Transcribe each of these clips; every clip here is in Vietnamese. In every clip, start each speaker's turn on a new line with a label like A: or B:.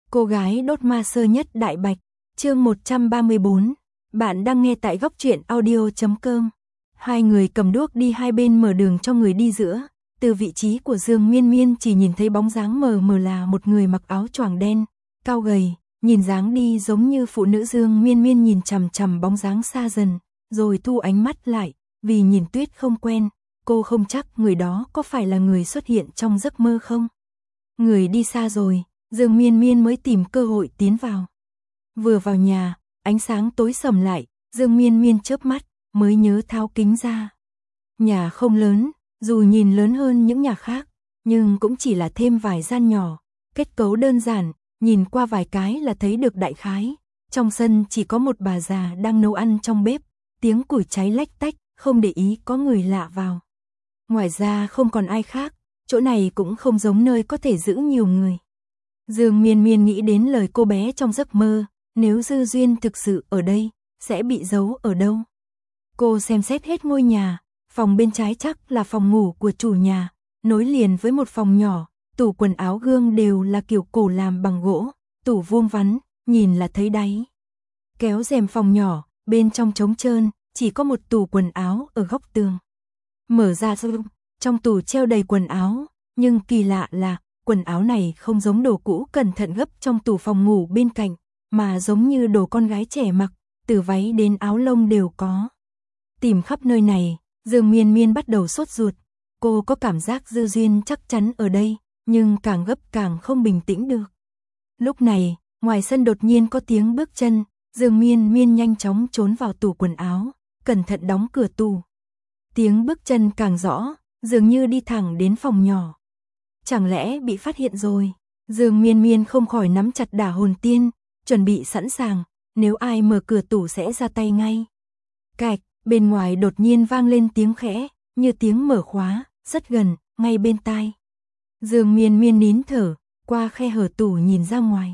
A: Cô gái đốt ma sơ nhất Đại Bạch, chương 134. Bạn đang nghe tại góc truyện audio.com. Hai người cầm đuốc đi hai bên mở đường cho người đi giữa. Từ vị trí của Dương Miên Miên chỉ nhìn thấy bóng dáng mờ mờ là một người mặc áo choàng đen, cao gầy, nhìn dáng đi giống như phụ nữ. Dương Miên Miên nhìn chằm chằm bóng dáng xa dần, rồi thu ánh mắt lại, vì nhìn Tuyết không quen, cô không chắc người đó có phải là người xuất hiện trong giấc mơ không. Người đi xa rồi, Dương Miên Miên mới tìm cơ hội tiến vào. Vừa vào nhà, ánh sáng tối sầm lại, Dương Miên Miên chớp mắt, mới nhớ tháo kính ra. Nhà không lớn, dù nhìn lớn hơn những nhà khác, nhưng cũng chỉ là thêm vài gian nhỏ, kết cấu đơn giản, nhìn qua vài cái là thấy được đại khái. Trong sân chỉ có một bà già đang nấu ăn trong bếp, tiếng củi cháy lách tách, không để ý có người lạ vào. Ngoài ra không còn ai khác, chỗ này cũng không giống nơi có thể giữ nhiều người. Dương Miên Miên nghĩ đến lời cô bé trong giấc mơ, nếu Dư Duyên thực sự ở đây, sẽ bị giấu ở đâu. Cô xem xét hết ngôi nhà, phòng bên trái chắc là phòng ngủ của chủ nhà, nối liền với một phòng nhỏ, tủ quần áo gương đều là kiểu cổ làm bằng gỗ, tủ vuông vắn, nhìn là thấy đáy. Kéo rèm phòng nhỏ, bên trong trống trơn, chỉ có một tủ quần áo ở góc tường. Mở ra trong tủ treo đầy quần áo, nhưng kỳ lạ là quần áo này không giống đồ cũ cẩn thận gấp trong tủ phòng ngủ bên cạnh, mà giống như đồ con gái trẻ mặc, từ váy đến áo lông đều có. Tìm khắp nơi này, Dương Miên Miên bắt đầu sốt ruột. Cô có cảm giác Dư Duyên chắc chắn ở đây, nhưng càng gấp càng không bình tĩnh được. Lúc này, ngoài sân đột nhiên có tiếng bước chân, Dương Miên Miên nhanh chóng trốn vào tủ quần áo, cẩn thận đóng cửa tủ. Tiếng bước chân càng rõ, dường như đi thẳng đến phòng nhỏ. Chẳng lẽ bị phát hiện rồi? Dương Miên Miên không khỏi nắm chặt đả hồn tiên, chuẩn bị sẵn sàng, nếu ai mở cửa tủ sẽ ra tay ngay. Cạch, bên ngoài đột nhiên vang lên tiếng khẽ, như tiếng mở khóa, rất gần, ngay bên tai. Dương Miên Miên nín thở, qua khe hở tủ nhìn ra ngoài.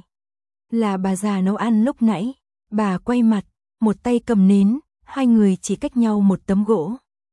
A: Là bà già nấu ăn lúc nãy, bà quay mặt, một tay cầm nến, hai người chỉ cách nhau một tấm gỗ.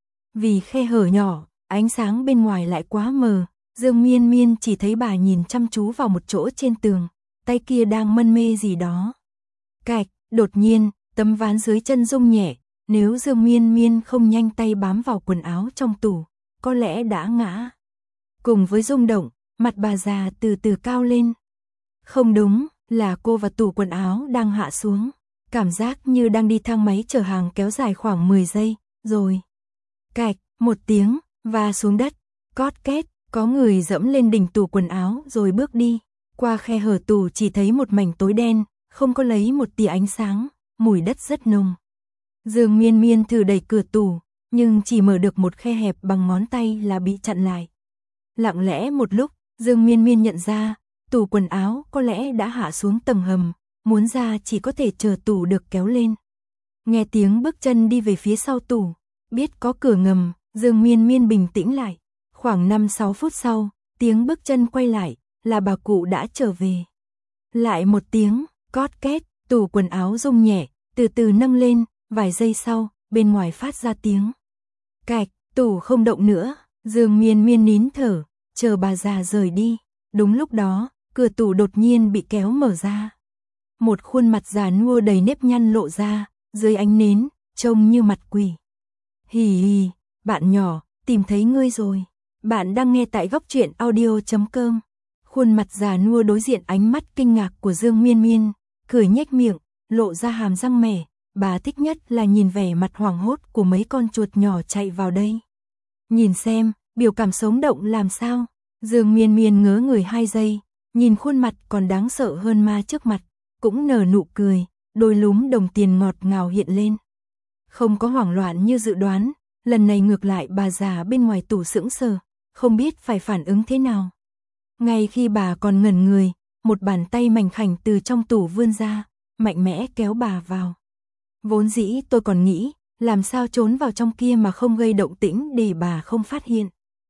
A: Vì khe hở nhỏ, ánh sáng bên ngoài lại quá mờ, Dương Miên Miên chỉ thấy bà nhìn chăm chú vào một chỗ trên tường, tay kia đang mân mê gì đó. Cạch, đột nhiên, tấm ván dưới chân rung nhẹ, nếu Dương Miên Miên không nhanh tay bám vào quần áo trong tủ, có lẽ đã ngã. Cùng với rung động, mặt bà già từ từ cao lên. Không đúng, là cô và tủ quần áo đang hạ xuống, cảm giác như đang đi thang máy chở hàng kéo dài khoảng 10 giây, rồi. Cạch, một tiếng, và xuống đất, cót két, có người dẫm lên đỉnh tủ quần áo rồi bước đi. Qua khe hở tủ chỉ thấy một mảnh tối đen, không có lấy một tia ánh sáng, mùi đất rất nồng. Dương Miên Miên thử đẩy cửa tủ, nhưng chỉ mở được một khe hẹp bằng ngón tay là bị chặn lại. Lặng lẽ một lúc, Dương Miên Miên nhận ra, tủ quần áo có lẽ đã hạ xuống tầng hầm, muốn ra chỉ có thể chờ tủ được kéo lên. Nghe tiếng bước chân đi về phía sau tủ, biết có cửa ngầm, Dương Miên Miên bình tĩnh lại. Khoảng 5-6 phút sau, tiếng bước chân quay lại, là bà cụ đã trở về. Lại một tiếng, cót két, tủ quần áo rung nhẹ, từ từ nâng lên, vài giây sau, bên ngoài phát ra tiếng. Cạch, tủ không động nữa, Dương Miên Miên nín thở, chờ bà già rời đi. Đúng lúc đó, cửa tủ đột nhiên bị kéo mở ra. Một khuôn mặt già nua đầy nếp nhăn lộ ra, dưới ánh nến, trông như mặt quỷ. Hì hì, bạn nhỏ, tìm thấy ngươi rồi. Bạn đang nghe tại góc truyện audio.com. Khuôn mặt già nua đối diện ánh mắt kinh ngạc của Dương Miên Miên, cười nhếch miệng, lộ ra hàm răng mẻ. Bà thích nhất là nhìn vẻ mặt hoảng hốt của mấy con chuột nhỏ chạy vào đây. Nhìn xem, biểu cảm sống động làm sao. Dương Miên Miên ngớ người 2 giây, nhìn khuôn mặt còn đáng sợ hơn ma trước mặt, cũng nở nụ cười, đôi lúm đồng tiền ngọt ngào hiện lên. Không có hoảng loạn như dự đoán, lần này ngược lại bà già bên ngoài tủ sững sờ, không biết phải phản ứng thế nào. Ngay khi bà còn ngẩn người, một bàn tay mảnh khảnh từ trong tủ vươn ra, mạnh mẽ kéo bà vào. Vốn dĩ tôi còn nghĩ, làm sao trốn vào trong kia mà không gây động tĩnh để bà không phát hiện.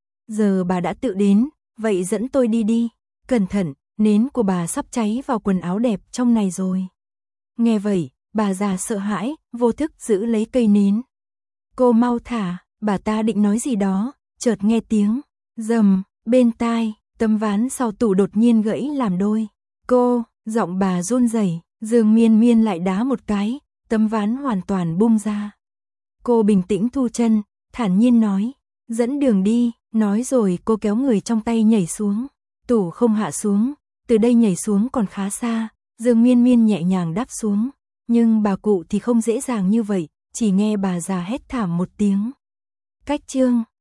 A: Giờ bà đã tự đến, vậy dẫn tôi đi đi. Cẩn thận, nến của bà sắp cháy vào quần áo đẹp trong này rồi. Nghe vậy, bà già sợ hãi, vô thức giữ lấy cây nến. Cô mau thả, bà ta định nói gì đó, chợt nghe tiếng rầm bên tai, tấm ván sau tủ đột nhiên gãy làm đôi. Cô, Giọng bà run rẩy, Dương Miên Miên lại đá một cái, tấm ván hoàn toàn bung ra. Cô bình tĩnh thu chân, thản nhiên nói, dẫn đường đi, nói rồi cô kéo người trong tay nhảy xuống. Tủ không hạ xuống, từ đây nhảy xuống còn khá xa, Dương Miên Miên nhẹ nhàng đáp xuống, nhưng bà cụ thì không dễ dàng như vậy, chỉ nghe bà già hét thảm một tiếng. Cách chương